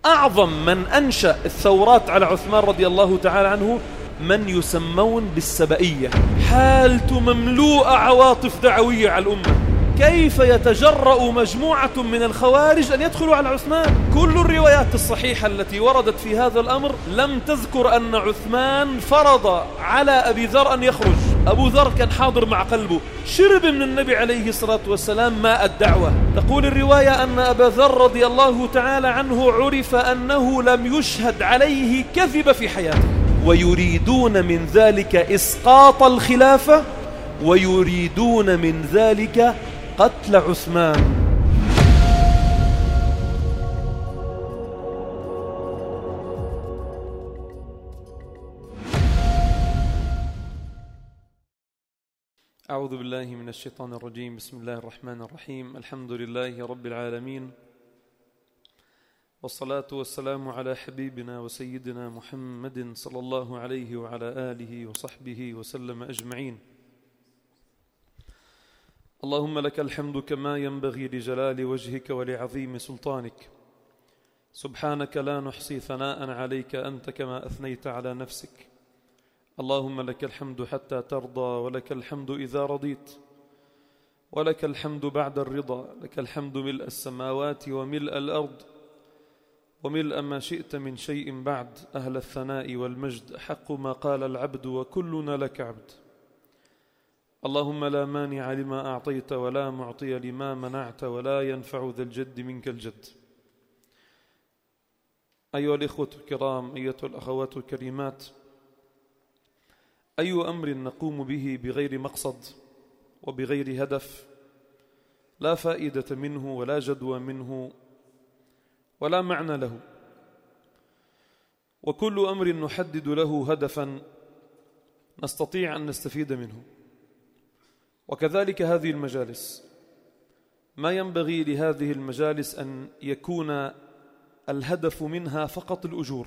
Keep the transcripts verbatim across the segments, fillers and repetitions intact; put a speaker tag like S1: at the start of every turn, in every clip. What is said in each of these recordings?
S1: أعظم من أنشأ الثورات على عثمان رضي الله تعالى عنه من يسمون بالسبئية، حالته مملوءة عواطف دعوية على الأمة. كيف يتجرأ مجموعة من الخوارج أن يدخلوا على عثمان؟ كل الروايات الصحيحة التي وردت في هذا الأمر لم تذكر أن عثمان فرض على أبي ذر أن يخرج. أبو ذر كان حاضر مع قلبه، شرب من النبي عليه الصلاة والسلام ماء الدعوة. تقول الرواية أن أبا ذر رضي الله تعالى عنه عرف أنه لم يشهد عليه كذب في حياته، ويريدون من ذلك إسقاط الخلافة، ويريدون من ذلك قتل عثمان. أعوذ بالله من الشيطان الرجيم. بسم الله الرحمن الرحيم. الحمد لله رب العالمين، والصلاة والسلام على حبيبنا وسيدنا محمد صلى الله عليه وعلى آله وصحبه وسلم أجمعين. اللهم لك الحمد كما ينبغي لجلال وجهك ولعظيم سلطانك. سبحانك لا نحصي ثناء عليك أنت كما أثنيت على نفسك. اللهم لك الحمد حتى ترضى، ولك الحمد إذا رضيت، ولك الحمد بعد الرضا. لك الحمد ملء السماوات وملء الأرض وملء ما شئت من شيء بعد. أهل الثناء والمجد حق ما قال العبد وكلنا لك عبد. اللهم لا مانع لما أعطيت ولا معطي لما منعت ولا ينفع ذا الجد منك الجد. أيها الإخوة الكرام، أيتها الأخوات الكريمات، أي أمر نقوم به بغير مقصد وبغير هدف لا فائدة منه ولا جدوى منه ولا معنى له، وكل أمر نحدد له هدفا نستطيع أن نستفيد منه. وكذلك هذه المجالس، ما ينبغي لهذه المجالس أن يكون الهدف منها فقط الأجور،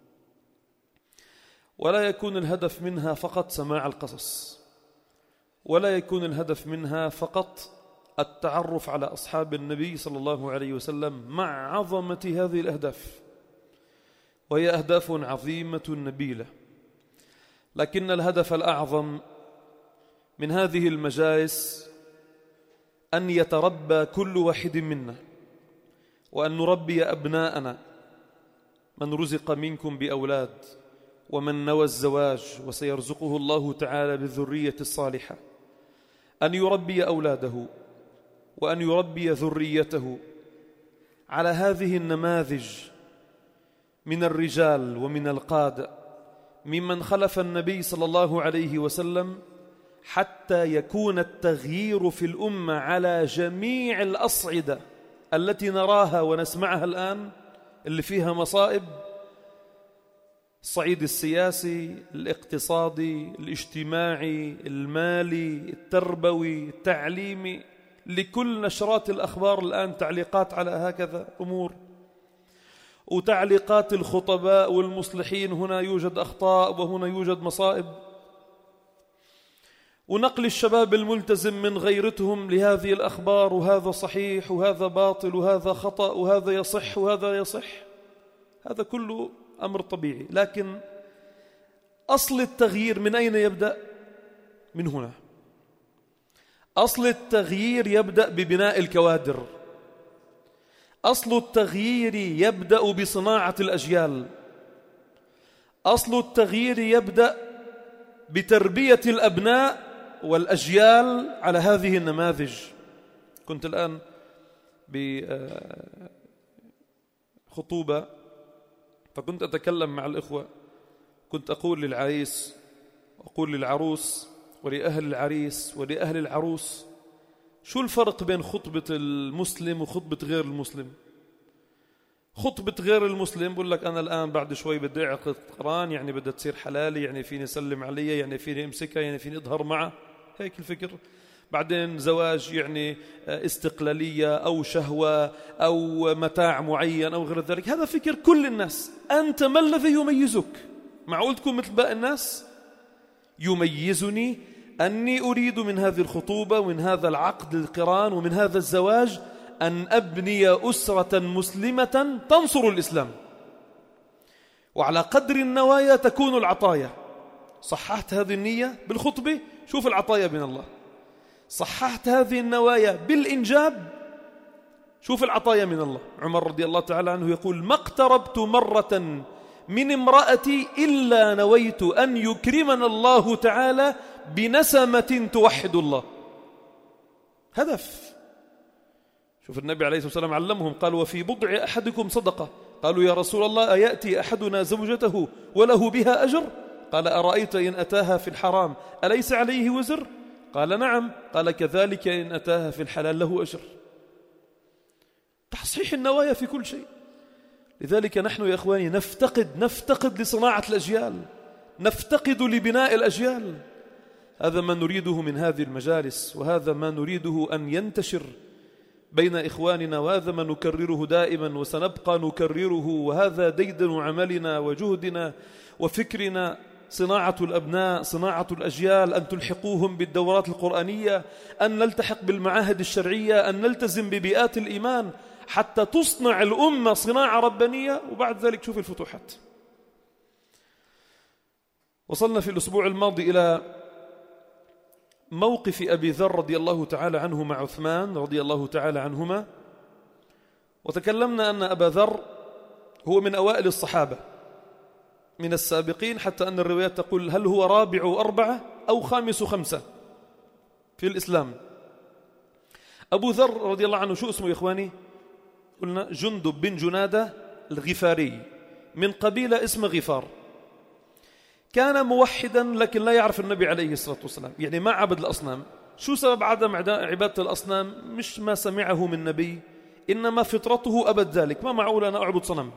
S1: ولا يكون الهدف منها فقط سماع القصص، ولا يكون الهدف منها فقط التعرف على أصحاب النبي صلى الله عليه وسلم، مع عظمة هذه الأهداف، وهي أهداف عظيمة نبيلة. لكن الهدف الأعظم من هذه المجالس أن يتربى كل واحد منا، وأن نربي أبناءنا. من رزق منكم بأولاد ومن نوى الزواج وسيرزقه الله تعالى بالذرية الصالحة، أن يربي أولاده وأن يربي ذريته على هذه النماذج من الرجال ومن القادة ممن خلف النبي صلى الله عليه وسلم، حتى يكون التغيير في الأمة على جميع الأصعدة التي نراها ونسمعها الآن، اللي فيها مصائب: الصعيد السياسي، الاقتصادي، الاجتماعي، المالي، التربوي، التعليمي. لكل نشرات الأخبار الآن تعليقات على هكذا أمور، وتعليقات الخطباء والمصلحين: هنا يوجد أخطاء وهنا يوجد مصائب، ونقل الشباب الملتزم من غيرتهم لهذه الأخبار: وهذا صحيح وهذا باطل وهذا خطأ وهذا يصح وهذا يصح. هذا كله أمر طبيعي، لكن أصل التغيير من أين يبدأ؟ من هنا. أصل التغيير يبدأ ببناء الكوادر، أصل التغيير يبدأ بصناعة الأجيال، أصل التغيير يبدأ بتربية الأبناء والأجيال على هذه النماذج. كنت الآن بخطوبة، فكنت أتكلم مع الإخوة، كنت أقول للعريس وأقول للعروس ولأهل العريس ولأهل العروس: شو الفرق بين خطبة المسلم وخطبة غير المسلم؟ خطبة غير المسلم بقول لك: أنا الآن بعد شوي بدي أعقد قران، يعني بدها تصير حلالي، يعني فيني أسلم عليها، يعني فيني أمسكها، يعني فيني أظهر معها، هيك الفكر. بعدين زواج يعني استقلالية أو شهوة أو متاع معين أو غير ذلك. هذا فكر كل الناس. أنت ما الذي يميزك؟ معقول تكون مثل باقي الناس؟ يميزني أني أريد من هذه الخطوبة ومن هذا العقد القران ومن هذا الزواج أن أبني أسرة مسلمة تنصر الإسلام. وعلى قدر النوايا تكون العطايا. صححت هذه النية بالخطبة، شوف العطايا من الله. صححت هذه النوايا بالإنجاب، شوف العطايا من الله. عمر رضي الله تعالى عنه يقول: ما اقتربت مرة من امرأتي إلا نويت أن يكرمنا الله تعالى بنسمة توحد الله. هدف. شوف النبي عليه الصلاة والسلام علمهم، قال: وفي بضع أحدكم صدقة. قالوا: يا رسول الله أيأتي أحدنا زوجته وله بها أجر؟ قال: أرأيت إن أتاها في الحرام أليس عليه وزر؟ قال: نعم. قال: كذلك إن أتاها في الحلال له أجر. تصحيح النوايا في كل شيء. لذلك نحن يا إخواني نفتقد نفتقد لصناعة الأجيال، نفتقد لبناء الأجيال. هذا ما نريده من هذه المجالس، وهذا ما نريده أن ينتشر بين إخواننا، وهذا ما نكرره دائما وسنبقى نكرره، وهذا ديدن عملنا وجهدنا وفكرنا. صناعة الأبناء، صناعة الأجيال، أن تلحقوهم بالدورات القرآنية، أن نلتحق بالمعاهد الشرعية، أن نلتزم ببيئات الإيمان حتى تصنع الأمة صناعة ربانية، وبعد ذلك شوف الفتوحات. وصلنا في الأسبوع الماضي إلى موقف أبي ذر رضي الله تعالى عنه مع عثمان رضي الله تعالى عنهما، وتكلمنا أن أبا ذر هو من أوائل الصحابة من السابقين، حتى أن الروايات تقول هل هو رابع أربعة أو خامس خمسة في الإسلام. أبو ذر رضي الله عنه شو اسمه يا إخواني؟ قلنا جندب بن جنادة الغفاري من قبيلة اسم غفار. كان موحدا لكن لا يعرف النبي عليه الصلاة والسلام، يعني ما عبد الأصنام. شو سبب عدم عبادة الأصنام؟ مش ما سمعه من نبي، إنما فطرته أبد ذلك، ما معقول أنا أعبد صنم.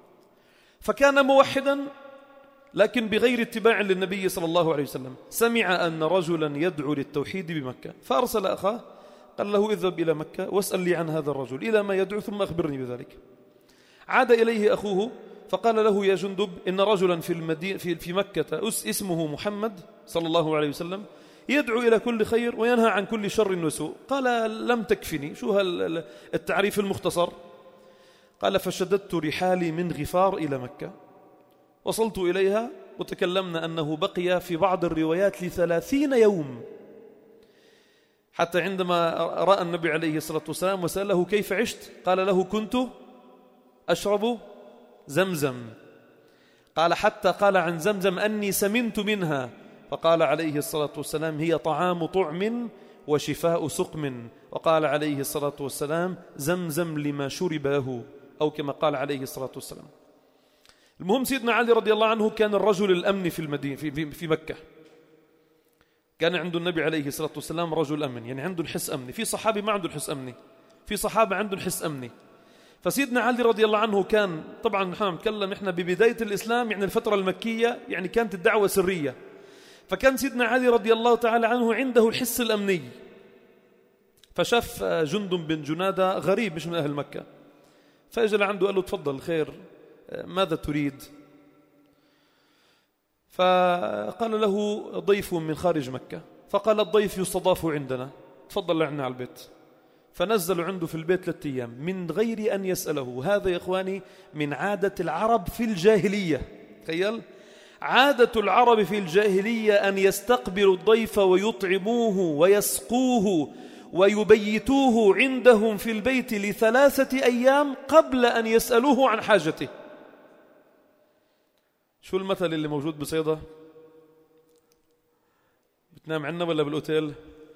S1: فكان موحدا لكن بغير اتباع للنبي صلى الله عليه وسلم. سمع أن رجلا يدعو للتوحيد بمكة، فأرسل أخاه قال له: اذهب إلى مكة واسأل لي عن هذا الرجل إلى ما يدعو ثم أخبرني بذلك. عاد إليه أخوه فقال له: يا جندب، إن رجلا في, المدينة في, في مكة اسمه محمد صلى الله عليه وسلم يدعو إلى كل خير وينهى عن كل شر وسوء. قال: لم تكفني. شو التعريف المختصر؟ قال: فشددت رحالي من غفار إلى مكة، وصلت إليها، وتكلمنا أنه بقي في بعض الروايات لثلاثين يوم، حتى عندما رأى النبي عليه الصلاة والسلام وسأله: كيف عشت؟ قال له: كنت أشرب زمزم. قال: حتى قال عن زمزم أني سمنت منها. فقال عليه الصلاة والسلام: هي طعام طعم وشفاء سقم. وقال عليه الصلاة والسلام: زمزم لما شرب له، أو كما قال عليه الصلاة والسلام. المهم سيدنا علي رضي الله عنه كان الرجل الأمن في المدينة في, في مكة. كان عنده النبي عليه الصلاة والسلام رجل أمن، يعني عنده الحس أمني. في صحابي ما عنده الحس أمني، في صحابة عنده الحس أمني. فسيدنا علي رضي الله عنه كان، طبعا نحن نتكلم إحنا ببداية الإسلام، يعني الفترة المكية، يعني كانت الدعوة سرية. فكان سيدنا علي رضي الله تعالى عنه عنده الحس الأمني. فشاف جندب بن جنادة غريب مش من أهل مكة، فأجل عنده قال له: تفضل خير، ماذا تريد؟ فقال له: ضيف من خارج مكة. فقال: الضيف يستضاف عندنا، تفضل لعنا على البيت. فنزلوا عنده في البيت ثلاثة أيام من غير أن يسأله. هذا يا إخواني من عادة العرب في الجاهلية. تخيل عادة العرب في الجاهلية أن يستقبلوا الضيف ويطعموه ويسقوه ويبيتوه عندهم في البيت لثلاثة أيام قبل أن يسألوه عن حاجته. شو المثل اللي موجود بصيدا؟ بتنام عنا ولا بالأوتيل؟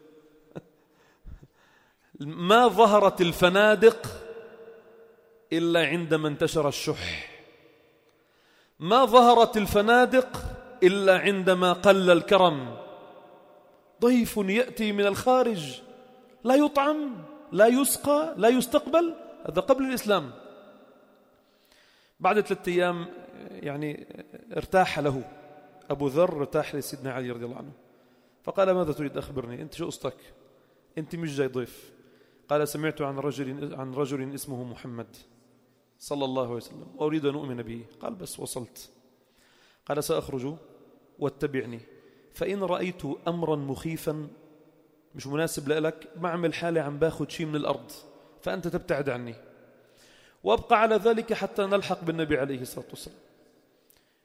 S1: ما ظهرت الفنادق إلا عندما انتشر الشح، ما ظهرت الفنادق إلا عندما قل الكرم. ضيف يأتي من الخارج لا يطعم لا يسقى لا يستقبل، هذا قبل الإسلام. بعد ثلاثة أيام يعني ارتاح له أبو ذر، ارتاح لسيدنا علي رضي الله عنه. فقال: ماذا تريد؟ أخبرني، أنت شو قصتك؟ أنت مش جاي ضيف. قال: سمعت عن رجل عن رجل اسمه محمد صلى الله عليه وسلم وأريد أن أؤمن به. قال: بس وصلت. قال: سأخرج واتبعني، فإن رأيت أمرا مخيفا مش مناسب لك بعمل حالي عم باخد شيء من الأرض، فأنت تبتعد عني، وأبقى على ذلك حتى نلحق بالنبي عليه الصلاة والسلام.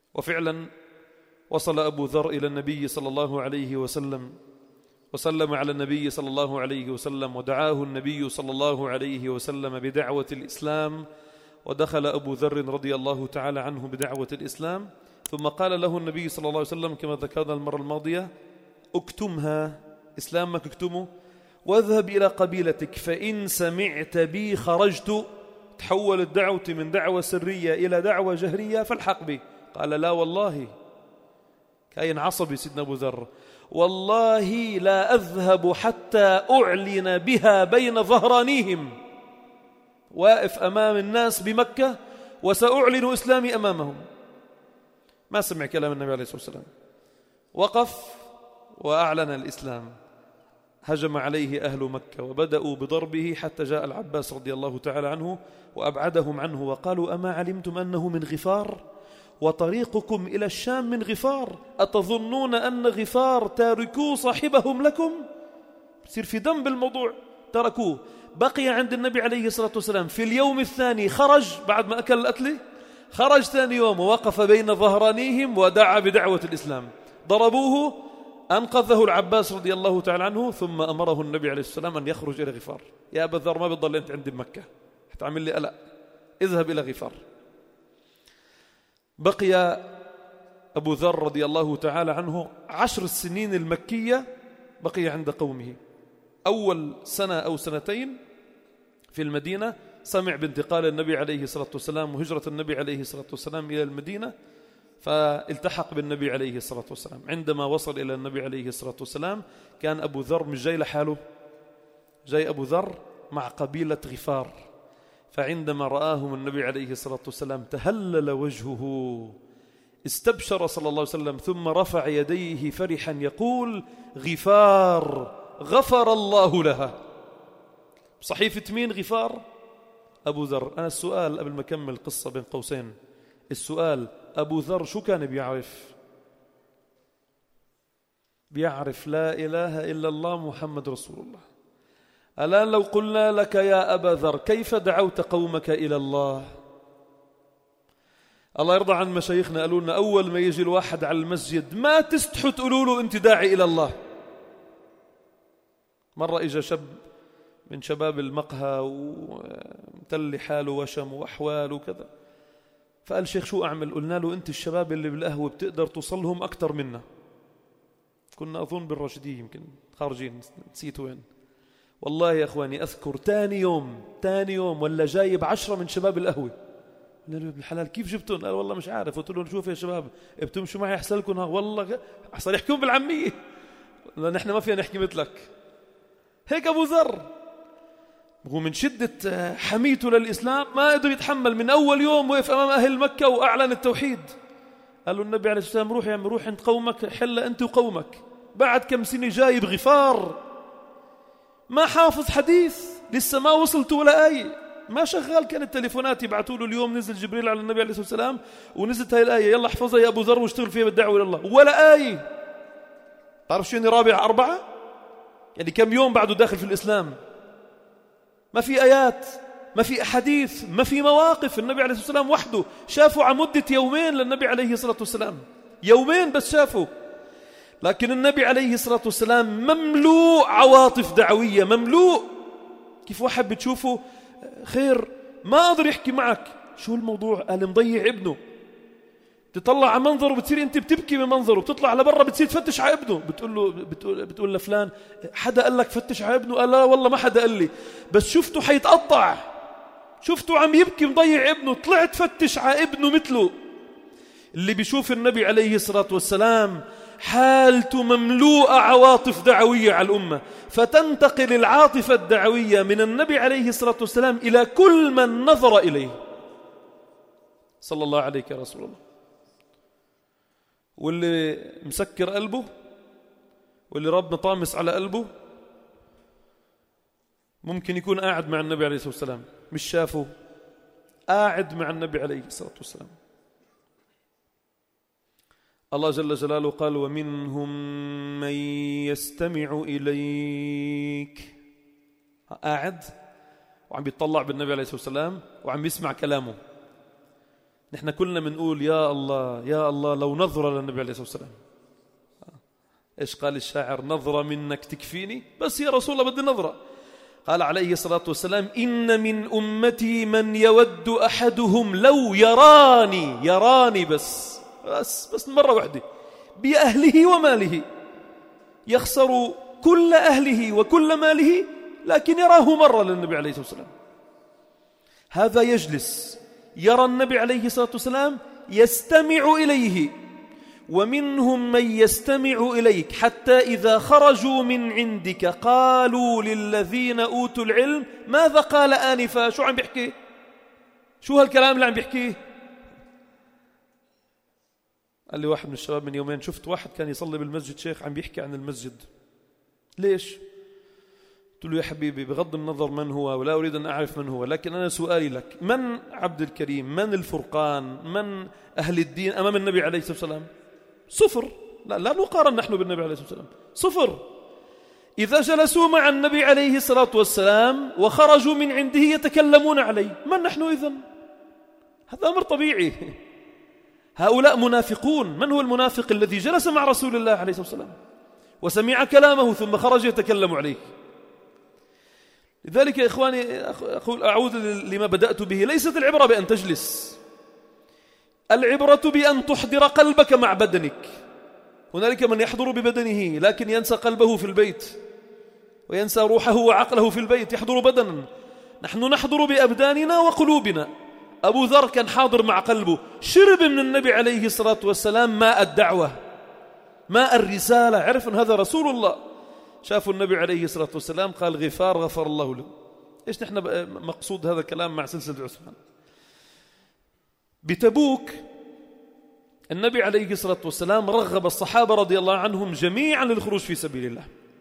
S1: وفعلا وصل أبو ذر إلى النبي صلى الله عليه وسلم وسلم على النبي صلى الله عليه وسلم، ودعاه النبي صلى الله عليه وسلم بدعوة الإسلام، ودخل أبو ذر رضي الله تعالى عنه بدعوة الإسلام. ثم قال له النبي صلى الله عليه وسلم كما ذكرنا المرة الماضية: اكتمها، إسلامك اكتمه، واذهب إلى قبيلتك، فإن سمعت بي خرجت. تحولت دعوتي من دعوة سرية إلى دعوة جهرية فالحق بي. قال: لا والله، كاين عصبي سيدنا أبو ذر، والله لا أذهب حتى أعلن بها بين ظهرانيهم. واقف أمام الناس بمكة وسأعلن إسلامي أمامهم. ما سمع كلام النبي عليه الصلاة والسلام، وقف وأعلن الإسلام. هجم عليه أهل مكة وبدأوا بضربه حتى جاء العباس رضي الله تعالى عنه وأبعدهم عنه، وقالوا: أما علمتم أنه من غفار وطريقكم إلى الشام من غفار؟ أتظنون أن غفار تاركوا صاحبهم لكم؟ بصير في دم بالموضوع. تركوه، بقي عند النبي عليه الصلاة والسلام. في اليوم الثاني خرج بعد ما أكل الأكل، خرج ثاني يوم ووقف بين ظهرانيهم ودعا بدعوة الإسلام. ضربوه، أنقذه العباس رضي الله تعالى عنه، ثم أمره النبي عليه الصلاة والسلام أن يخرج إلى غفار. يا أبا ذر، ما بتضل أنت عندي بمكة، هتعمل لي قلق، اذهب إلى غفار. بقي أبو ذر رضي الله تعالى عنه عشر السنين المكية بقي عند قومه. أول سنة أو سنتين في المدينة سمع بانتقال النبي عليه الصلاة والسلام وهجرة النبي عليه الصلاة والسلام إلى المدينة، فالتحق بالنبي عليه الصلاة والسلام. عندما وصل إلى النبي عليه الصلاة والسلام كان أبو ذر مش جاي لحاله، جاي أبو ذر مع قبيلة غفار. فعندما رآهم النبي عليه الصلاة والسلام تهلل وجهه، استبشر صلى الله عليه وسلم، ثم رفع يديه فرحا يقول: غفار غفر الله لها. صحيفة مين غفار؟ أبو ذر. أنا السؤال قبل ما أكمل القصة بين قوسين، السؤال: أبو ذر شو كان بيعرف؟ بيعرف لا إله إلا الله محمد رسول الله. الآن لو قلنا لك يا أبا ذر كيف دعوت قومك إلى الله؟ الله يرضى عن مشايخنا قالوا لنا أول ما يجي الواحد على المسجد ما تستحوا تقولوا له أنت داعي إلى الله. مرة إجا شاب من شباب المقهى ومتلي حاله وشم وأحوال وكذا، فقال: شيخ شو أعمل؟ قلنا له: أنت الشباب اللي بالقهوة بتقدر توصلهم أكتر منا. كنا أظن بالراشدية، يمكن خارجين، نسيت وين. والله يا أخواني أذكر تاني يوم تاني يوم ولا جايب عشرة من شباب القهوة. قلنا له: ابن الحلال كيف جبتون؟ قال: والله مش عارف. قلت له: شوف يا شباب، بتمشوا معي أحسن لكم. والله أحسن يحكون بالعامية، لأن نحن ما فينا نحكي مثلك. هيك أبو ذر ومن شدة حميته للإسلام ما قدر يتحمل. من أول يوم وقف أمام أهل مكة وأعلن التوحيد. قالوا النبي عليه الصلاة والسلام: روح يا عم، روح عند قومك، حل أنت وقومك. بعد كم سنة جايب غفار، ما حافظ حديث، لسه ما وصلت ولا آية، ما شغال. كان التليفونات يبعثوا له اليوم نزل جبريل على النبي عليه الصلاة والسلام ونزلت هاي الآية، يلا احفظها يا أبو ذر واشتغل فيها بالدعوة إلى الله، ولا آية. تعرف شو يعني رابع أربعة؟ يعني كم يوم بعده داخل في الإسلام، ما في آيات، ما في أحاديث، ما في مواقف. النبي عليه الصلاة والسلام وحده شافوا عن مدة يومين للنبي عليه الصلاة والسلام، يومين بس شافوا. لكن النبي عليه الصلاة والسلام مملوء عواطف دعوية، مملوء. كيف واحد بتشوفه خير ما قدر يحكي معك، شو الموضوع؟ قال: مضيع ابنه. تطلع على منظره بتصير انت بتبكي من منظره، بتطلع على برا بتصير تفتش على ابنه، بتقول له بتقول, بتقول لفلان: حدا قال لك فتش على ابنه؟ قال: لا والله ما حدا قال لي، بس شفته حيتقطع، شفته عم يبكي مضيع ابنه، طلعت فتش على ابنه مثله. اللي بيشوف النبي عليه الصلاة والسلام حالته مملوءة عواطف دعوية على الأمة، فتنتقل العاطفة الدعوية من النبي عليه الصلاة والسلام إلى كل من نظر إليه. صلى الله عليك يا رسول الله. واللي مسكر قلبه واللي ربنا طامس على قلبه ممكن يكون قاعد مع النبي عليه الصلاة والسلام، مش شافه، قاعد مع النبي عليه الصلاة والسلام. الله جل جلاله قال: ومنهم من يستمع إليك. قاعد وعم بيطلع بالنبي عليه الصلاة والسلام وعم يسمع كلامه. نحن كلنا منقول يا الله يا الله لو نظرة للنبي عليه الصلاة والسلام. إيش قال الشاعر؟ نظرة منك تكفيني، بس يا رسول الله بدي نظرة. قال عليه الصلاة والسلام إن من أمتي من يود أحدهم لو يراني يراني بس بس بس مرة واحدة بأهله وماله، يخسر كل أهله وكل ماله لكن يراه مرة للنبي عليه الصلاة والسلام. هذا يجلس يرى النبي عليه الصلاة والسلام يستمع إليه، ومنهم من يستمع إليك حتى إذا خرجوا من عندك قالوا للذين أوتوا العلم ماذا قال آنفا؟ شو عم بيحكي؟ شو هالكلام اللي عم بيحكيه؟ قال لي واحد من الشباب من يومين شفت واحد كان يصلي بالمسجد شيخ عم بيحكي عن المسجد. ليش؟ قلت له يا حبيبي بغض النظر من هو ولا أريد أن أعرف من هو، لكن أنا سؤالي لك من عبد الكريم؟ من الفرقان؟ من أهل الدين أمام النبي عليه الصلاة والسلام؟ صفر. لا, لا نقارن نحن بالنبي عليه الصلاة والسلام، صفر. إذا جلسوا مع النبي عليه الصلاة والسلام وخرجوا من عنده يتكلمون عليه، من نحن إذن؟ هذا أمر طبيعي. هؤلاء منافقون. من هو المنافق؟ الذي جلس مع رسول الله عليه الصلاة والسلام وسمع كلامه ثم خرج يتكلم عليه. لذلك يا إخواني أقول أعود لما بدأت به، ليست العبرة بأن تجلس، العبرة بأن تحضر قلبك مع بدنك. هنالك من يحضر ببدنه لكن ينسى قلبه في البيت، وينسى روحه وعقله في البيت، يحضر بدنا. نحن نحضر بأبداننا وقلوبنا. أبو ذر كان حاضر مع قلبه، شرب من النبي عليه الصلاة والسلام ماء الدعوة، ماء الرسالة، عرف أن هذا رسول الله. شافوا النبي عليه الصلاة والسلام قال غفار غفر الله له. إيش نحن مقصود هذا الكلام مع سلسلة عثمان؟ بتبوك النبي عليه الصلاة والسلام رغب الصحابة رضي الله عنهم جميعا للخروج في سبيل الله.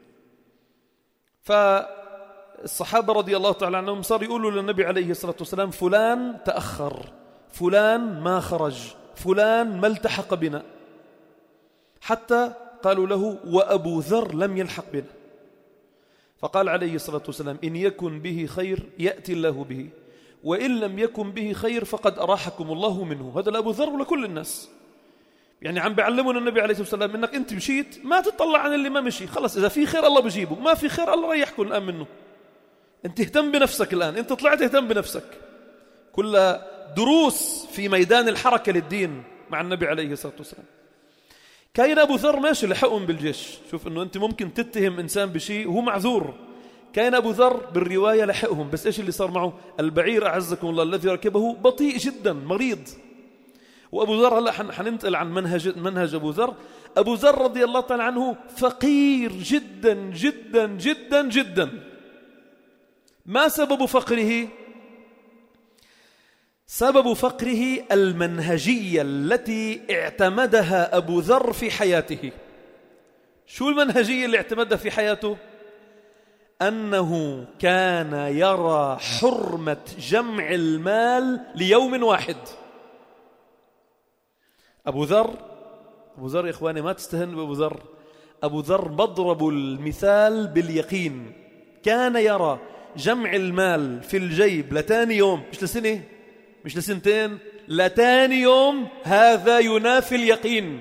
S1: فالصحابة رضي الله تعالى عنهم صار يقولوا للنبي عليه الصلاة والسلام فلان تأخر، فلان ما خرج، فلان ما التحق بنا، حتى قالوا له وأبو ذر لم يلحق بنا. فقال عليه الصلاة والسلام إن يكن به خير يأتي الله به، وإن لم يكن به خير فقد أراحكم الله منه. هذا لأبو ذر ولكل الناس. يعني عم بيعلمنا النبي عليه الصلاة والسلام إنك أنت مشيت ما تطلع عن اللي ما مشي، خلص إذا في خير الله بجيبه، ما في خير الله ريحكم الآن منه. أنت اهتم بنفسك الآن، أنت طلعت اهتم بنفسك. كل دروس في ميدان الحركة للدين مع النبي عليه الصلاة والسلام. كاين أبو ذر ماشي لحقهم بالجيش. شوف أنه أنت ممكن تتهم إنسان بشيء وهو معذور. كان أبو ذر بالرواية لحقهم، بس إيش اللي صار معه؟ البعير أعزكم الله الذي ركبه بطيء جدا مريض. وأبو ذر هلا حننتقل عن منهج منهج أبو ذر. أبو ذر رضي الله تعالى عنه فقير جدا جدا جدا جدا. ما سبب فقره؟ سبب فقره المنهجية التي اعتمدها أبو ذر في حياته. شو المنهجية اللي اعتمدها في حياته؟ أنه كان يرى حرمة جمع المال ليوم واحد. أبو ذر أبو ذر يا إخواني ما تستهن بأبو ذر. أبو ذر مضرب المثال باليقين. كان يرى جمع المال في الجيب لتاني يوم، مش لسنة مش لسنتين، لتاني يوم. هذا ينافي اليقين،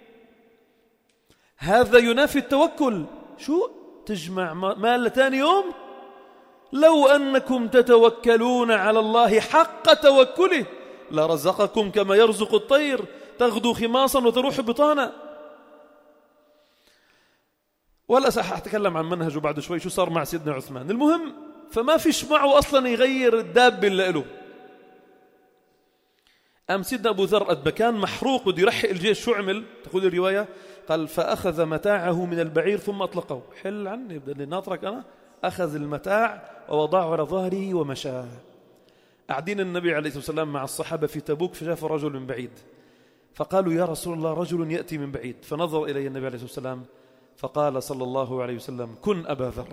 S1: هذا ينافي التوكل. شو تجمع مال لتاني يوم؟ لو أنكم تتوكلون على الله حق توكله لرزقكم كما يرزق الطير تغدو خماصا وتروح بطانا. ولا سأتكلم عن منهجه بعد شوي شو صار مع سيدنا عثمان. المهم فما فيش معه أصلا يغير الدابة اللي له. أم سيدنا أبو ذر قد كان محروق بده يرحق الجيش، شو عمل؟ تقول الرواية قال فأخذ متاعه من البعير ثم أطلقه. حل عني بدي ناطرك أنا. أخذ المتاع ووضعه على ظهره ومشى. قاعدين النبي عليه الصلاة والسلام مع الصحابة في تبوك فشاف رجل من بعيد، فقالوا يا رسول الله رجل يأتي من بعيد. فنظر إليه النبي عليه الصلاة والسلام فقال صلى الله عليه وسلم كن أبا ذر.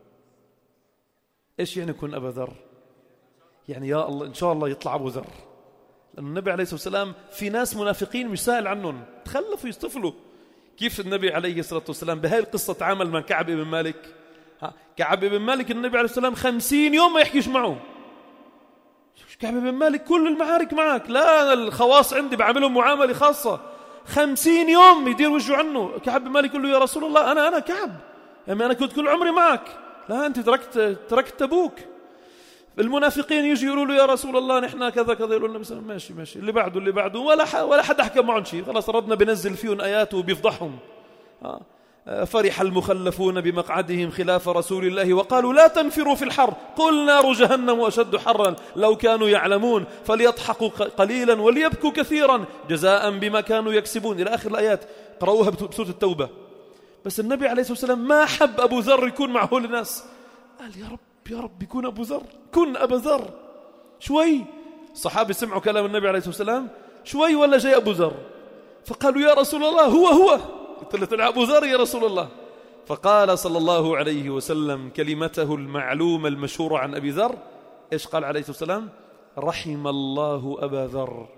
S1: إيش يعني كن أبا ذر؟ يعني يا الله إن شاء الله يطلع أبو ذر. لأن النبي عليه الصلاة والسلام في ناس منافقين مش سائل عنهم، تخلفوا يصطفلوا. كيف النبي عليه الصلاة والسلام بهاي القصة تعامل مع كعب بن مالك؟ ها كعب بن مالك النبي عليه الصلاة والسلام خمسين يوم ما يحكيش معه. كعب بن مالك كل المعارك معك. لا، أنا الخواص عندي بعملهم معاملة خاصة. خمسين يوم يدير وجهه عنه. كعب بن مالك يقول له يا رسول الله أنا أنا كعب، يعني أنا كنت كل عمري معك. لا، أنت تركت تركت تبوك. المنافقين يجي يقولوا له يا رسول الله نحن كذا كذا، يقولوا النبي صلى الله عليه وسلم ماشي ماشي اللي بعده اللي بعده، ولا ولا حد حكى معهم شيء. خلاص ربنا بينزل فيهم آيات وبيفضحهم. آه. فرح المخلفون بمقعدهم خلاف رسول الله وقالوا لا تنفروا في الحر قل نار جهنم أشد حرا لو كانوا يعلمون فليضحكوا قليلا وليبكوا كثيرا جزاء بما كانوا يكسبون إلى آخر الآيات. قرأوها بسورة التوبة. بس النبي عليه الصلاة والسلام ما حب أبو ذر يكون معه الناس. قال يا رب يا رب يكون أبو ذر، كن أبا ذر. شوي الصحابة سمعوا كلام النبي عليه الصلاة والسلام شوي ولا جاي أبو ذر، فقالوا يا رسول الله هو هو. قلت له أبو ذر يا رسول الله. فقال صلى الله عليه وسلم كلمته المعلومة المشهورة عن أبي ذر. إيش قال عليه الصلاة والسلام؟ رحم الله أبا ذر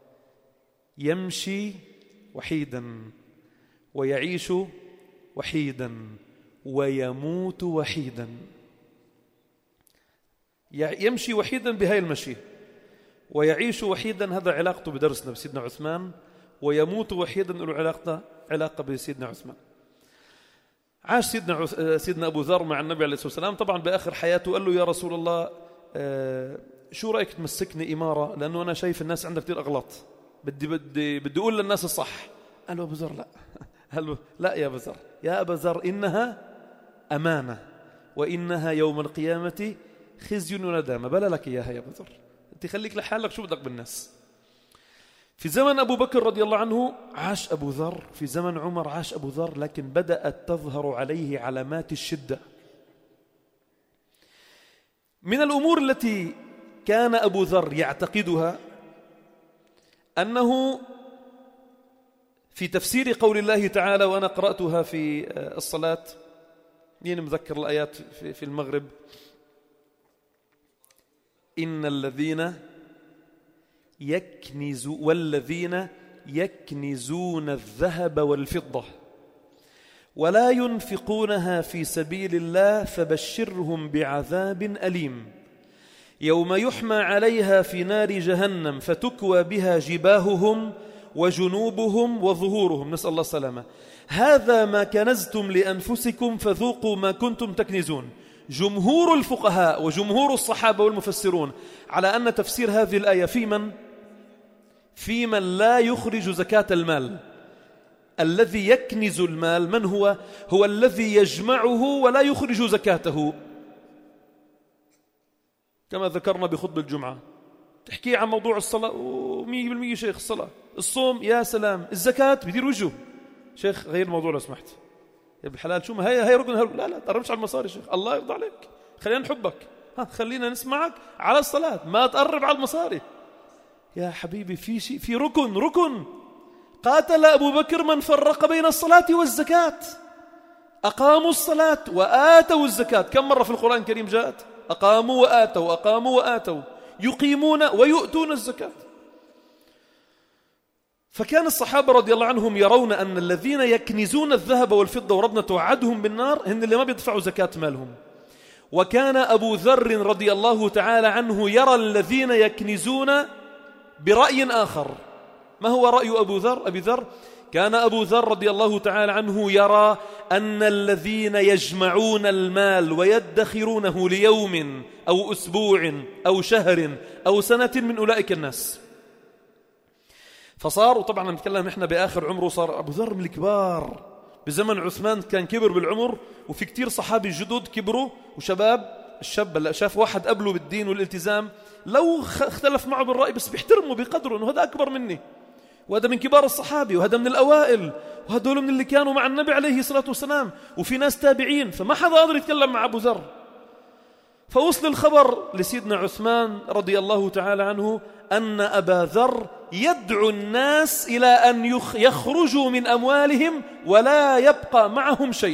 S1: يمشي وحيدا ويعيش وحيدا ويموت وحيدا. يمشي وحيدا بهاي المشي، ويعيش وحيدا هذا علاقته بدرسنا بسيدنا عثمان، ويموت وحيدا له علاقته علاقة بسيدنا عثمان. عاش سيدنا عث... سيدنا أبو ذر مع النبي عليه الصلاة والسلام. طبعا بآخر حياته قال له يا رسول الله آه شو رأيك تمسكني إمارة، لأنه أنا شايف الناس عندها كتير أغلاط، بدي بدي بدي أقول للناس الصح. قال له أبو ذر لا. قال له لا يا أبو ذر، يا أبا ذر إنها أمانة وإنها يوم القيامة خزي وندامة، بلا لك إياها يا أبو ذر، أنت خليك لحالك شو بدك بالناس. في زمن أبو بكر رضي الله عنه عاش أبو ذر، في زمن عمر عاش أبو ذر، لكن بدأت تظهر عليه علامات الشدة. من الأمور التي كان أبو ذر يعتقدها أنه في تفسير قول الله تعالى، وأنا قرأتها في الصلاة يعني مذكر الآيات في المغرب، إن الذين يكنزوا والذين يكنزون الذهب والفضة ولا ينفقونها في سبيل الله فبشرهم بعذاب أليم يوم يحمى عليها في نار جهنم فتكوى بها جباههم وجنوبهم وظهورهم، نسأل الله السلامة. هذا ما كنزتم لأنفسكم فذوقوا ما كنتم تكنزون. جمهور الفقهاء وجمهور الصحابة والمفسرون على أن تفسير هذه الآية في من؟ في من لا يخرج زكاة المال. الذي يكنز المال من هو؟ هو الذي يجمعه ولا يخرج زكاته، كما ذكرنا بخطبة الجمعة. تحكي عن موضوع الصلاة ومية بالمية شيخ الصلاة، الصوم يا سلام، الزكاة بدير وجهه شيخ غير الموضوع لو سمحت يا ابن الحلال، شو ما هي هي ركن هل... لا لا تقربش على المصاري شيخ، الله يرضى عليك، خلينا نحبك، ها خلينا نسمعك على الصلاة، ما تقرب على المصاري يا حبيبي. في شيء، في ركن ركن قاتل أبو بكر من فرق بين الصلاة والزكاة. أقاموا الصلاة وآتوا الزكاة. كم مرة في القرآن الكريم جاءت؟ أقاموا وآتوا أقاموا وآتوا، يقيمون ويؤتون الزكاة. فكان الصحابة رضي الله عنهم يرون أن الذين يكنزون الذهب والفضة وربنا توعدهم بالنار هن اللي ما بيدفعوا زكاة مالهم. وكان أبو ذر رضي الله تعالى عنه يرى الذين يكنزون برأي آخر. ما هو رأي أبو ذر؟ أبي ذر كان أبو ذر رضي الله تعالى عنه يرى أن الذين يجمعون المال ويدخرونه ليوم أو أسبوع أو شهر أو سنة من أولئك الناس. فصار، وطبعا نتكلم إحنا بآخر عمره، صار أبو ذر من الكبار. بزمن عثمان كان كبر بالعمر، وفي كتير صحابي جدد كبروا وشباب. الشاب اللي شاف واحد قبله بالدين والالتزام لو اختلف معه بالرأي بس بيحترمه بقدره إنه هذا أكبر مني، وهذا من كبار الصحابي، وهذا من الأوائل، وهذول من اللي كانوا مع النبي عليه الصلاة والسلام، وفي ناس تابعين، فما حدا قادر يتكلم مع أبو ذر. فوصل الخبر لسيدنا عثمان رضي الله تعالى عنه أن أبا ذر يدعو الناس إلى أن يخرجوا من أموالهم ولا يبقى معهم شيء.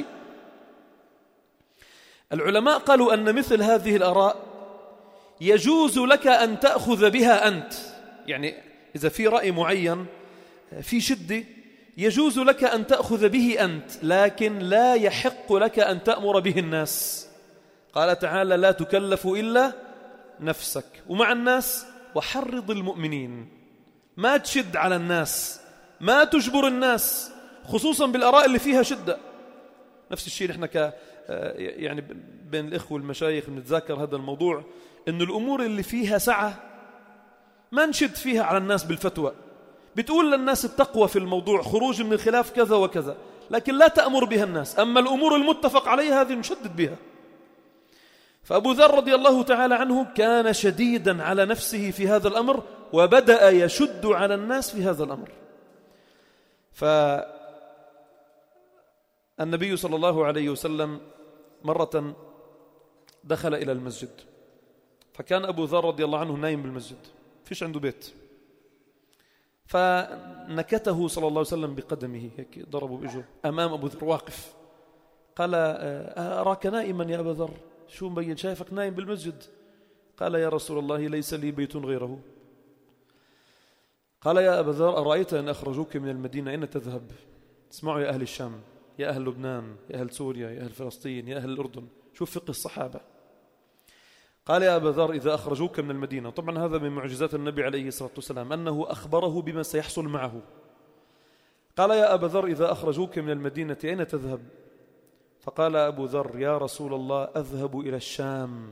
S1: العلماء قالوا أن مثل هذه الآراء يجوز لك أن تأخذ بها أنت، يعني إذا في رأي معين في شدة يجوز لك أن تأخذ به أنت، لكن لا يحق لك أن تأمر به الناس. قال تعالى لا تكلف إلا نفسك ومع الناس وحرض المؤمنين. ما تشد على الناس، ما تجبر الناس، خصوصا بالآراء اللي فيها شدة. نفس الشيء نحن ك يعني بين الإخوة والمشايخ بنتذاكر هذا الموضوع، إنه الأمور اللي فيها سعة ما نشد فيها على الناس بالفتوى. بتقول للناس التقوى في الموضوع، خروج من الخلاف كذا وكذا، لكن لا تأمر بها الناس. أما الأمور المتفق عليها هذه نشدد بها. فأبو ذر رضي الله تعالى عنه كان شديدا على نفسه في هذا الأمر، وبدأ يشد على الناس في هذا الأمر. فالنبي صلى الله عليه وسلم مرة دخل إلى المسجد، فكان أبو ذر رضي الله عنه نايم بالمسجد، فيش عنده بيت، فنكته صلى الله عليه وسلم بقدمه، هيك ضربه بإجره أمام أبو ذر واقف. قال أراك نائما يا أبا ذر، شو مبين شايفك نايم بالمسجد؟ قال يا رسول الله ليس لي بيت غيره. قال يا أبا ذر أرأيت أن أخرجوك من المدينة أين تذهب؟ اسمعوا يا أهل الشام، يا أهل لبنان، يا أهل سوريا، يا أهل فلسطين، يا أهل الأردن، شوف فقه الصحابة. قال يا أبا ذر إذا أخرجوك من المدينة، طبعا هذا من معجزات النبي عليه الصلاة والسلام أنه أخبره بما سيحصل معه. قال يا أبا ذر إذا أخرجوك من المدينة أين تذهب؟ فقال أبو ذر يا رسول الله أذهب إلى الشام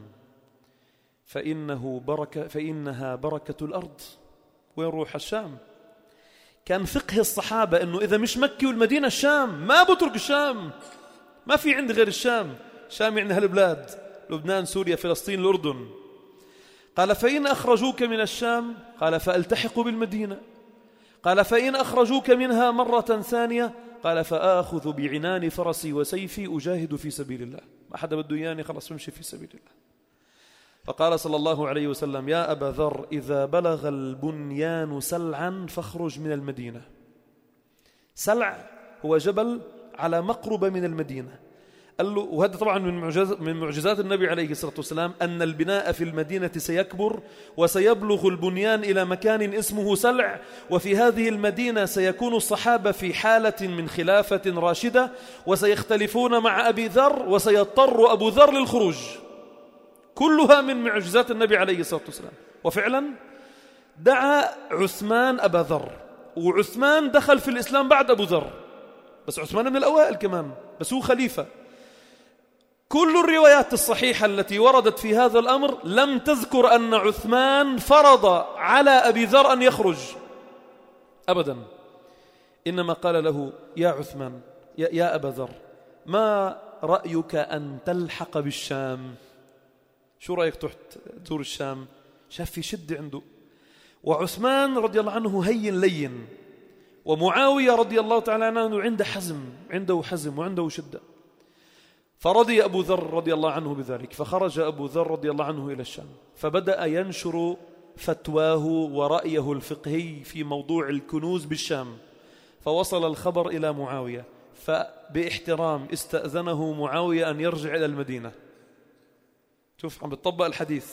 S1: فإنه بركة فإنها بركة الأرض. وين روح؟ الشام. كان فقه الصحابة أنه إذا مش مكة والمدينة الشام، ما بترك الشام، ما في عندي غير الشام. شام يعني هالبلاد، لبنان، سوريا، فلسطين، الأردن. قال فإن أخرجوك من الشام، قال فألتحق بالمدينة. قال فإن أخرجوك منها مرة ثانية، قال فآخذ بعنان فرسي وسيفي أجاهد في سبيل الله. ما حدا بده إياني، خلص بمشي في سبيل الله. فقال صلى الله عليه وسلم يا أبا ذر إذا بلغ البنيان سلعا فاخرج من المدينة. سلع هو جبل على مقربة من المدينة. قال له، وهذا طبعا من معجزات من معجزات النبي عليه الصلاة والسلام، أن البناء في المدينة سيكبر وسيبلغ البنيان إلى مكان اسمه سلع، وفي هذه المدينة سيكون الصحابة في حالة من خلافة راشدة، وسيختلفون مع أبي ذر، وسيضطر أبو ذر للخروج. كلها من معجزات النبي عليه الصلاة والسلام. وفعلا دعا عثمان أبا ذر، وعثمان دخل في الإسلام بعد أبو ذر، بس عثمان من الأوائل كمان، بس هو خليفة. كل الروايات الصحيحة التي وردت في هذا الأمر لم تذكر أن عثمان فرض على أبي ذر أن يخرج أبدا، إنما قال له يا عثمان يا, يا أبا ذر ما رأيك أن تلحق بالشام؟ شو رأيك تروح تزور الشام؟ شاف في شدة عنده. وعثمان رضي الله عنه هين لين، ومعاوية رضي الله تعالى عنه عنده حزم، عنده حزم وعنده شدة. فرضي أبو ذر رضي الله عنه بذلك، فخرج أبو ذر رضي الله عنه إلى الشام، فبدأ ينشر فتواه ورأيه الفقهي في موضوع الكنوز بالشام. فوصل الخبر إلى معاوية، فباحترام استأذنه معاوية أن يرجع إلى المدينة. شوف عم بتطبق الحديث.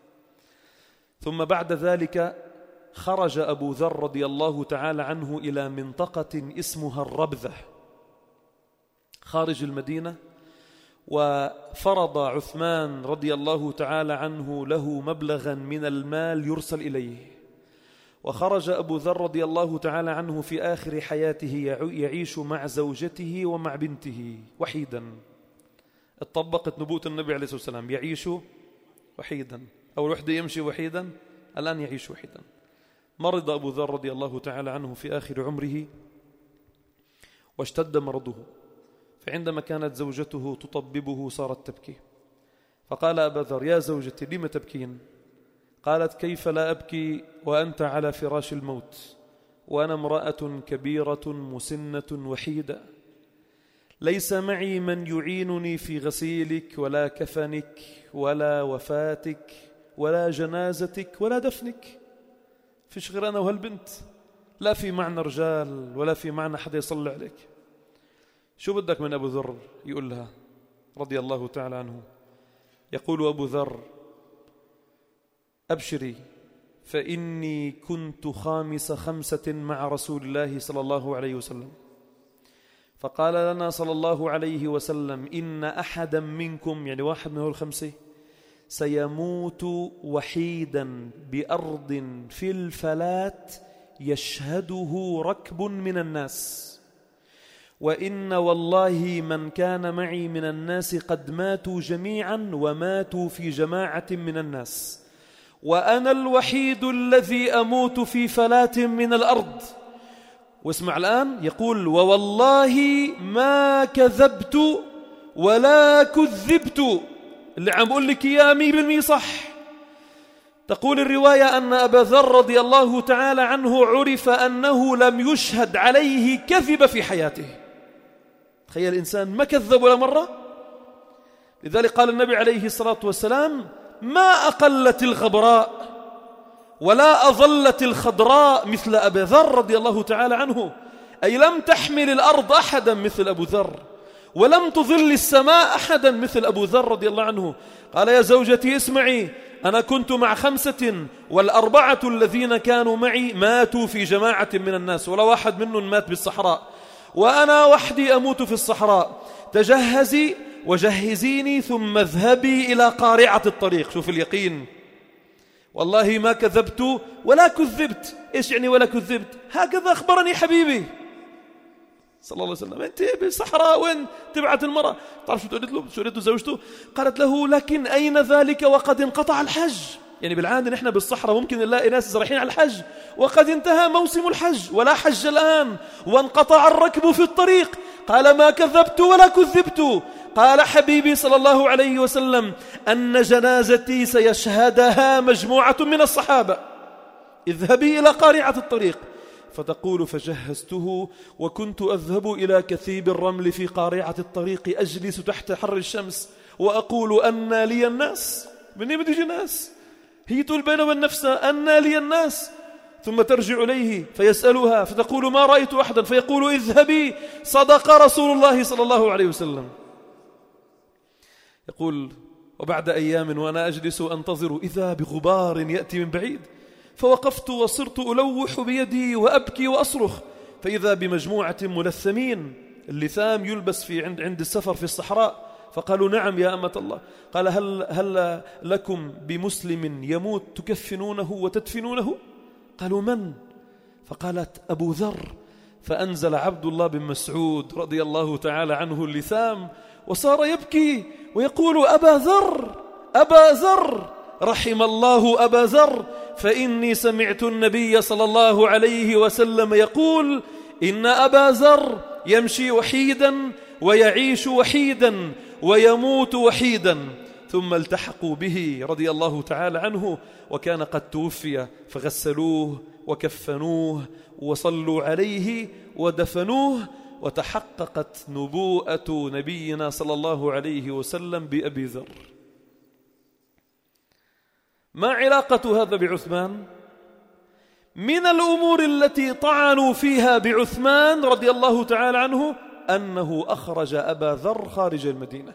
S1: ثم بعد ذلك خرج أبو ذر رضي الله تعالى عنه إلى منطقة اسمها الربذة خارج المدينة، وفرض عثمان رضي الله تعالى عنه له مبلغا من المال يرسل إليه. وخرج أبو ذر رضي الله تعالى عنه في آخر حياته يعيش مع زوجته ومع بنته وحيدا. اتطبقت نبوة النبي عليه الصلاة والسلام، يعيش وحيدا. أول وحده يمشي وحيدا، الآن يعيش وحيدا. مرض أبو ذر رضي الله تعالى عنه في آخر عمره واشتد مرضه، فعندما كانت زوجته تطببه صارت تبكي، فقال أبا ذر يا زوجتي لم تبكين؟ قالت كيف لا أبكي وأنت على فراش الموت وأنا امرأة كبيرة مسنة وحيدة، ليس معي من يعينني في غسيلك ولا كفنك ولا وفاتك ولا جنازتك ولا دفنك، فيش غير أنا وهالبنت، لا في معنى رجال ولا في معنى حدا يصلي عليك. شو بدك من أبو ذر؟ يقول لها رضي الله تعالى عنه، يقول أبو ذر أبشري فإني كنت خامس خمسة مع رسول الله صلى الله عليه وسلم، فقال لنا صلى الله عليه وسلم إن أحدا منكم، يعني واحد من هؤلاء الخمسة، سيموت وحيدا بأرض في الفلات يشهده ركب من الناس، وإن والله من كان معي من الناس قد ماتوا جميعا وماتوا في جماعة من الناس، وأنا الوحيد الذي أموت في فلاة من الأرض. واسمع الآن، يقول: ووالله ما كذبت ولا كذبت. اللي عم بقول لك يا مي بالمي صح. تقول الرواية أن أبا ذر رضي الله تعالى عنه عرف أنه لم يشهد عليه كذب في حياته. تخيل إنسان ما كذب ولا مرة. لذلك قال النبي عليه الصلاة والسلام: ما أقلت الغبراء ولا أظلت الخضراء مثل أبي ذر رضي الله تعالى عنه. أي لم تحمل الأرض أحدا مثل أبو ذر، ولم تظل السماء أحدا مثل أبو ذر رضي الله عنه. قال: يا زوجتي اسمعي، أنا كنت مع خمسة والأربعة الذين كانوا معي ماتوا في جماعة من الناس، ولا واحد منهم مات بالصحراء، وأنا وحدي أموت في الصحراء. تجهزي وجهزيني ثم اذهبي إلى قارعة الطريق. شوف اليقين، والله ما كذبت ولا كذبت. إيش يعني ولا كذبت؟ هكذا أخبرني حبيبي صلى الله عليه وسلم. أنت بالصحراء وين تبعت المرأة؟ تعرف شو قلت له؟ شو قلت له زوجته؟ قالت له: لكن أين ذلك وقد انقطع الحج. يعني بالعادة نحن بالصحراء ممكن نلاقي ناس رايحين على الحج، وقد انتهى موسم الحج ولا حج الآن، وانقطع الركب في الطريق. قال: ما كذبت ولا كذبت. قال حبيبي صلى الله عليه وسلم: أن جنازتي سيشهدها مجموعة من الصحابة، اذهبي إلى قارعة الطريق. فتقول: فجهزته وكنت أذهب إلى كثيب الرمل في قارعة الطريق، أجلس تحت حر الشمس وأقول: أن لي الناس. مني بده يجي الناس؟ هي تقول بينه وبين نفسها: أن لي الناس. ثم ترجع إليه فيسألها فتقول: ما رأيت أحدا. فيقول: اذهبي، صدق رسول الله صلى الله عليه وسلم. يقول: وبعد أيام وأنا أجلس أنتظر إذا بغبار يأتي من بعيد، فوقفت وصرت ألوح بيدي وأبكي وأصرخ، فإذا بمجموعة ملثمين، اللثام يلبس في عند عند السفر في الصحراء. فقالوا: نعم يا أمة الله. قال: هل, هل لكم بمسلم يموت تكفنونه وتدفنونه؟ قالوا: من؟ فقالت: أبو ذر. فأنزل عبد الله بن مسعود رضي الله تعالى عنه اللثام، وصار يبكي ويقول: أبا ذر أبا ذر، رحم الله أبا ذر، فإني سمعت النبي صلى الله عليه وسلم يقول: إن أبا ذر يمشي وحيدا ويعيش وحيدا ويموت وحيدا. ثم التحقوا به رضي الله تعالى عنه، وكان قد توفي، فغسلوه وكفنوه وصلوا عليه ودفنوه، وتحققت نبوءة نبينا صلى الله عليه وسلم بأبي ذر. ما علاقة هذا بعثمان؟ من الأمور التي طعنوا فيها بعثمان رضي الله تعالى عنه أنه أخرج أبا ذر خارج المدينة.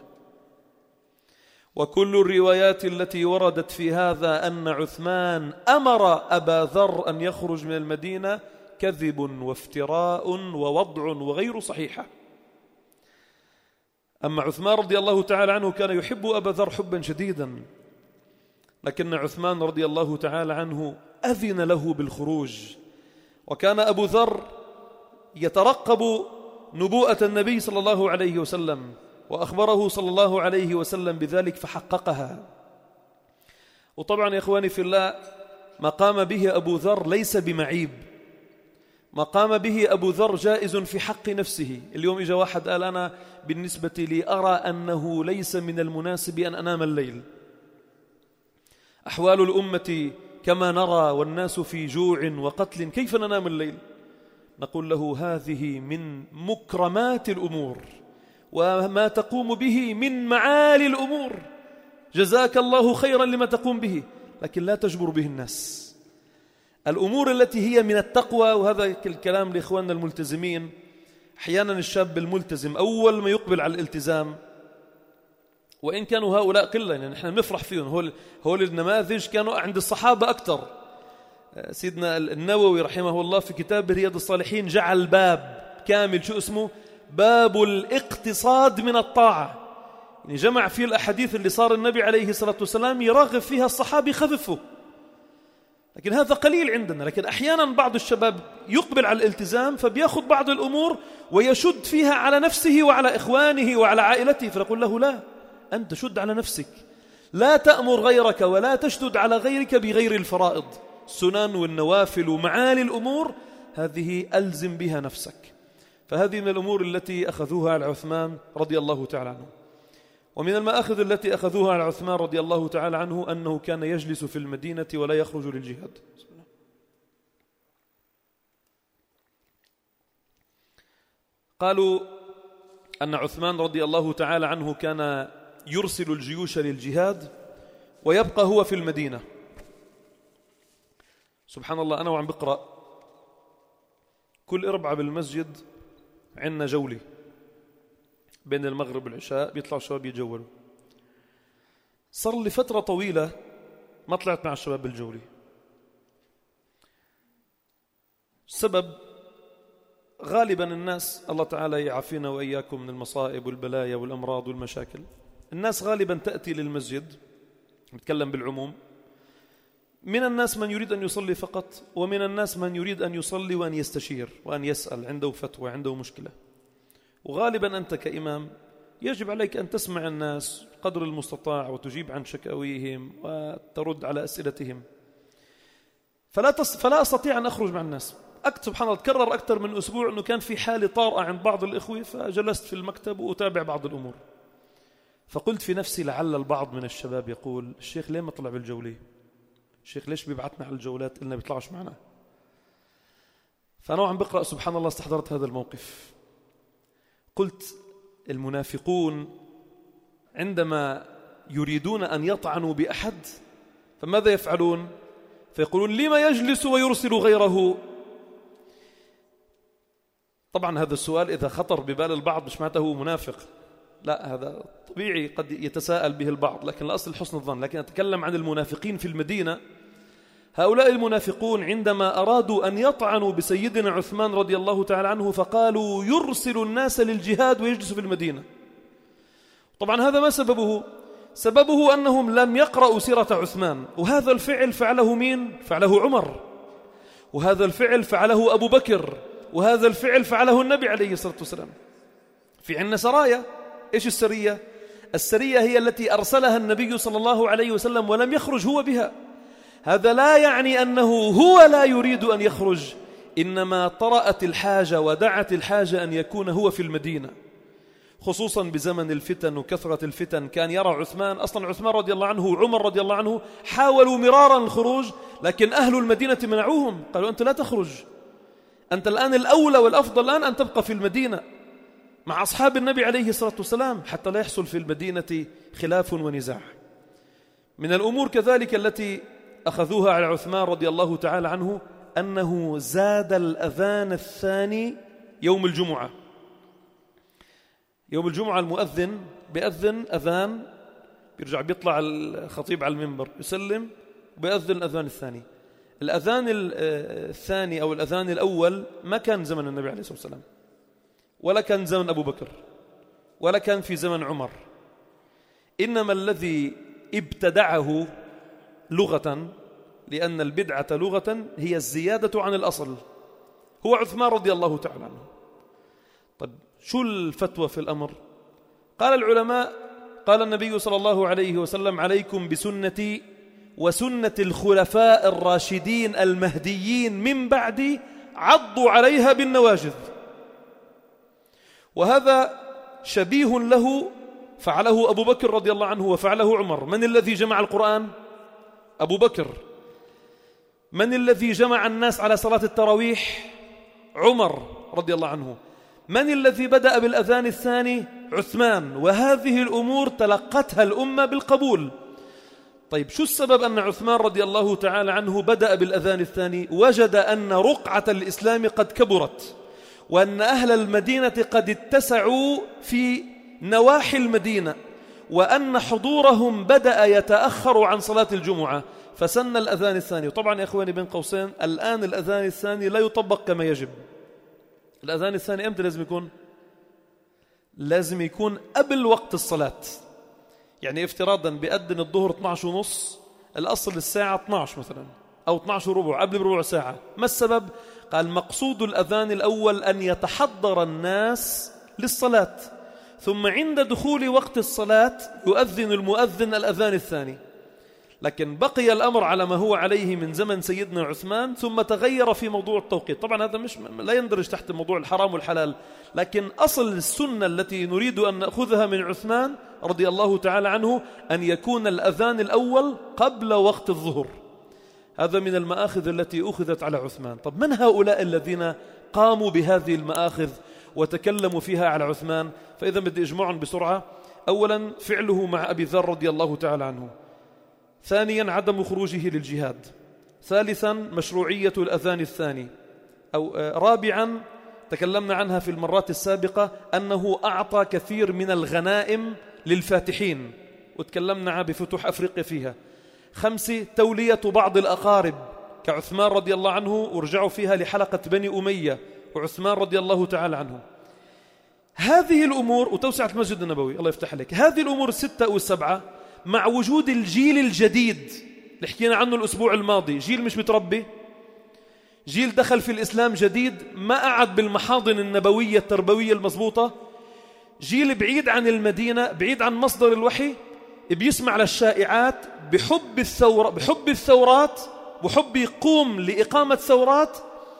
S1: وكل الروايات التي وردت في هذا أن عثمان أمر أبا ذر أن يخرج من المدينة كذب وافتراء ووضع وغير صحيحة. أما عثمان رضي الله تعالى عنه كان يحب أبا ذر حبا شديدا، لكن عثمان رضي الله تعالى عنه أذن له بالخروج. وكان أبو ذر يترقب نبوءة النبي صلى الله عليه وسلم، وأخبره صلى الله عليه وسلم بذلك فحققها. وطبعا يا إخواني في الله، ما قام به أبو ذر ليس بمعيب، ما قام به أبو ذر جائز في حق نفسه. اليوم إجا واحد قال: أنا بالنسبة لي أرى أنه ليس من المناسب أن أنام الليل، أحوال الأمة كما نرى والناس في جوع وقتل، كيف ننام الليل؟ نقول له: هذه من مكرمات الأمور وما تقوم به من معالي الأمور، جزاك الله خيرا لما تقوم به، لكن لا تجبر به الناس. الأمور التي هي من التقوى، وهذا الكلام لإخواننا الملتزمين، أحيانا الشاب الملتزم أول ما يقبل على الالتزام، وإن كانوا هؤلاء قلة يعني نحن نفرح فيهم، هول, هول النماذج كانوا عند الصحابة أكثر. سيدنا النووي رحمه الله في كتاب رياض الصالحين جعل باب كامل، شو اسمه؟ باب الاقتصاد من الطاعة. يعني جمع فيه الأحاديث اللي صار النبي عليه الصلاة والسلام يرغب فيها الصحابي خففه، لكن هذا قليل عندنا. لكن أحيانا بعض الشباب يقبل على الالتزام فبيأخذ بعض الأمور ويشد فيها على نفسه وعلى إخوانه وعلى عائلته، فنقول له لا، أنت شد على نفسك، لا تأمر غيرك ولا تشدد على غيرك بغير الفرائض، السنن والنوافل ومعالي الأمور هذه ألزم بها نفسك. فهذه من الأمور التي أخذوها على عثمان رضي الله تعالى عنه. ومن المآخذ التي أخذوها على عثمان رضي الله تعالى عنه أنه كان يجلس في المدينة ولا يخرج للجهاد. قالوا أن عثمان رضي الله تعالى عنه كان يرسل الجيوش للجهاد ويبقى هو في المدينة. سبحان الله، أنا وعم بقرأ كل أربعة بالمسجد عندنا جولة بين المغرب والعشاء، بيطلعوا الشباب يتجولوا. صار لي فترة طويلة ما طلعت مع الشباب بالجولة. السبب غالبا الناس، الله تعالى يعافينا وإياكم من المصائب والبلايا والأمراض والمشاكل، الناس غالبا تأتي للمسجد، نتكلم بالعموم، من الناس من يريد أن يصلي فقط، ومن الناس من يريد أن يصلي وأن يستشير وأن يسأل، عنده فتوى، عنده مشكلة. وغالبا أنت كإمام يجب عليك أن تسمع الناس قدر المستطاع وتجيب عن شكاويهم وترد على أسئلتهم. فلا, تص... فلا أستطيع أن أخرج مع الناس. أكت سبحان الله تكرر أكثر من أسبوع أنه كان في حالة طارئة عند بعض الإخوة، فجلست في المكتب وأتابع بعض الأمور. فقلت في نفسي لعل البعض من الشباب يقول الشيخ ليه ما طلع بالجولة؟ الشيخ ليش بيبعتنا على الجولات إلنا بيطلعش معنا؟ فأنا عم بقرأ سبحان الله استحضرت هذا الموقف. قلت المنافقون عندما يريدون أن يطعنوا بأحد فماذا يفعلون؟ فيقولون لما يجلس ويرسل غيره. طبعا هذا السؤال إذا خطر ببال البعض مش معناته هو منافق، لا، هذا طبيعي قد يتساءل به البعض، لكن الأصل حسن الظن. لكن أتكلم عن المنافقين في المدينة. هؤلاء المنافقون عندما أرادوا أن يطعنوا بسيدنا عثمان رضي الله تعالى عنه فقالوا يرسل الناس للجهاد ويجلس في المدينة. طبعا هذا ما سببه؟ سببه أنهم لم يقرأوا سيرة عثمان، وهذا الفعل فعله مين؟ فعله عمر، وهذا الفعل فعله أبو بكر، وهذا الفعل فعله النبي عليه الصلاة والسلام. في عنا سرايا. إيش السرية؟ السرية هي التي أرسلها النبي صلى الله عليه وسلم ولم يخرج هو بها. هذا لا يعني أنه هو لا يريد أن يخرج، إنما طرأت الحاجة ودعت الحاجة أن يكون هو في المدينة، خصوصا بزمن الفتن وكثرة الفتن. كان يرى عثمان، أصلا عثمان رضي الله عنه وعمر رضي الله عنه حاولوا مرارا الخروج، لكن أهل المدينة منعوهم، قالوا أنت لا تخرج، أنت الآن الأولى والأفضل الآن أن تبقى في المدينة مع أصحاب النبي عليه الصلاة والسلام حتى لا يحصل في المدينة خلاف ونزاع. من الأمور كذلك التي أخذوها على عثمان رضي الله تعالى عنه أنه زاد الأذان الثاني يوم الجمعة. يوم الجمعة المؤذن بيأذن أذان، بيرجع بيطلع الخطيب على المنبر يسلم وبيأذن الأذان الثاني. الأذان الثاني أو الأذان الأول ما كان زمن النبي عليه الصلاة والسلام، ولا كان زمن أبو بكر، ولا كان في زمن عمر، إنما الذي ابتدعه لغة، لأن البدعة لغة هي الزيادة عن الأصل، هو عثمان رضي الله تعالى عنه. طيب شو الفتوى في الأمر؟ قال العلماء، قال النبي صلى الله عليه وسلم عليكم بسنتي وسنة الخلفاء الراشدين المهديين من بعدي عضوا عليها بالنواجذ. وهذا شبيه له فعله أبو بكر رضي الله عنه وفعله عمر. من الذي جمع القرآن؟ أبو بكر. من الذي جمع الناس على صلاة التراويح؟ عمر رضي الله عنه. من الذي بدأ بالأذان الثاني؟ عثمان. وهذه الأمور تلقتها الأمة بالقبول. طيب شو السبب أن عثمان رضي الله تعالى عنه بدأ بالأذان الثاني؟ وجد أن رقعة الإسلام قد كبرت، وأن أهل المدينة قد اتسعوا في نواحي المدينة، وأن حضورهم بدأ يتأخر عن صلاة الجمعة، فسن الأذان الثاني. وطبعا يا إخواني بين قوسين الآن الأذان الثاني لا يطبق كما يجب. الأذان الثاني أمتى لازم يكون؟ لازم يكون قبل وقت الصلاة، يعني افتراضا بيأذن الظهر اثني عشر ونص، الأصل الساعة اثني عشر مثلا أو اثني عشر وربع، قبل بربع ساعة. ما السبب؟ قال مقصود الأذان الأول أن يتحضر الناس للصلاة، ثم عند دخول وقت الصلاة يؤذن المؤذن الأذان الثاني. لكن بقي الأمر على ما هو عليه من زمن سيدنا عثمان، ثم تغير في موضوع التوقيت. طبعا هذا مش لا يندرج تحت موضوع الحرام والحلال، لكن أصل السنة التي نريد أن نأخذها من عثمان رضي الله تعالى عنه أن يكون الأذان الأول قبل وقت الظهر. هذا من المآخذ التي أخذت على عثمان. طب من هؤلاء الذين قاموا بهذه المآخذ وتكلموا فيها على عثمان؟ فإذا بدي أجمعهم بسرعة. أولا فعله مع أبي ذر رضي الله تعالى عنه. ثانيا عدم خروجه للجهاد. ثالثا مشروعية الأذان الثاني. أو رابعا تكلمنا عنها في المرات السابقة أنه أعطى كثير من الغنائم للفاتحين، وتكلمنا عن بفتوح أفريقيا فيها. خمسة تولية بعض الأقارب كعثمان رضي الله عنه، ورجعوا فيها لحلقة بني أمية وعثمان رضي الله تعالى عنه. هذه الأمور وتوسعة المسجد النبوي، الله يفتح عليك. هذه الأمور الستة أو السبعة مع وجود الجيل الجديد اللي حكينا عنه الأسبوع الماضي، جيل مش متربي، جيل دخل في الإسلام جديد، ما قعد بالمحاضن النبوية التربوية المضبوطة، جيل بعيد عن المدينة، بعيد عن مصدر الوحي، بيسمع للشائعات، بحب الثورة، بحب الثورات، بحب يقوم لإقامة ثورات.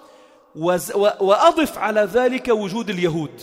S1: وأضف على ذلك وجود اليهود.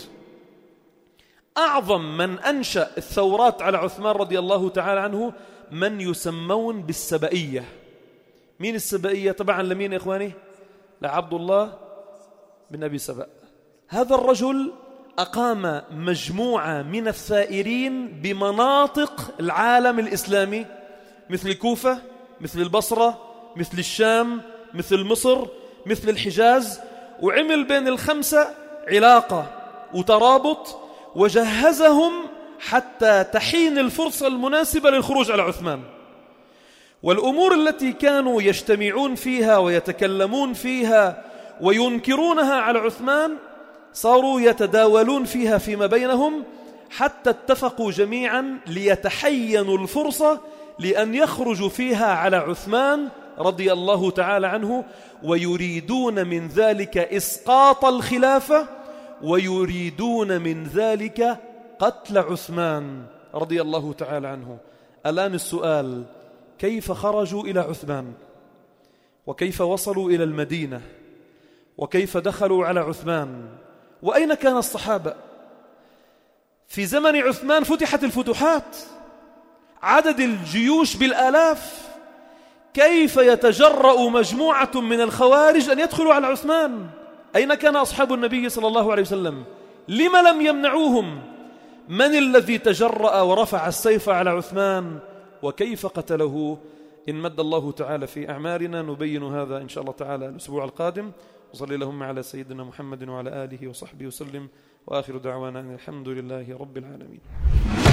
S1: أعظم من أنشأ الثورات على عثمان رضي الله تعالى عنه من يسمون بالسبائية. مين السبائية؟ طبعا لمين يا إخواني؟ لعبد الله بن أبي سبأ. هذا الرجل أقام مجموعة من الثائرين بمناطق العالم الإسلامي، مثل الكوفة، مثل البصرة، مثل الشام، مثل مصر، مثل الحجاز، وعمل بين الخمسة علاقة وترابط، وجهزهم حتى تحين الفرصة المناسبة للخروج على عثمان. والأمور التي كانوا يجتمعون فيها ويتكلمون فيها وينكرونها على عثمان صاروا يتداولون فيها فيما بينهم، حتى اتفقوا جميعا ليتحينوا الفرصة لأن يخرجوا فيها على عثمان رضي الله تعالى عنه، ويريدون من ذلك إسقاط الخلافة، ويريدون من ذلك قتل عثمان رضي الله تعالى عنه. الآن السؤال: كيف خرجوا إلى عثمان؟ وكيف وصلوا إلى المدينة؟ وكيف دخلوا على عثمان؟ وأين كان الصحابة؟ في زمن عثمان فتحت الفتوحات، عدد الجيوش بالآلاف، كيف يتجرأ مجموعة من الخوارج أن يدخلوا على عثمان؟ أين كان أصحاب النبي صلى الله عليه وسلم؟ لما لم يمنعوهم؟ من الذي تجرأ ورفع السيف على عثمان؟ وكيف قتله؟ إن مد الله تعالى في أعمارنا نبين هذا إن شاء الله تعالى الأسبوع القادم. وصلي اللهم على سيدنا محمد وعلى آله وصحبه وسلم، وآخر دعوانا أن الحمد لله رب العالمين.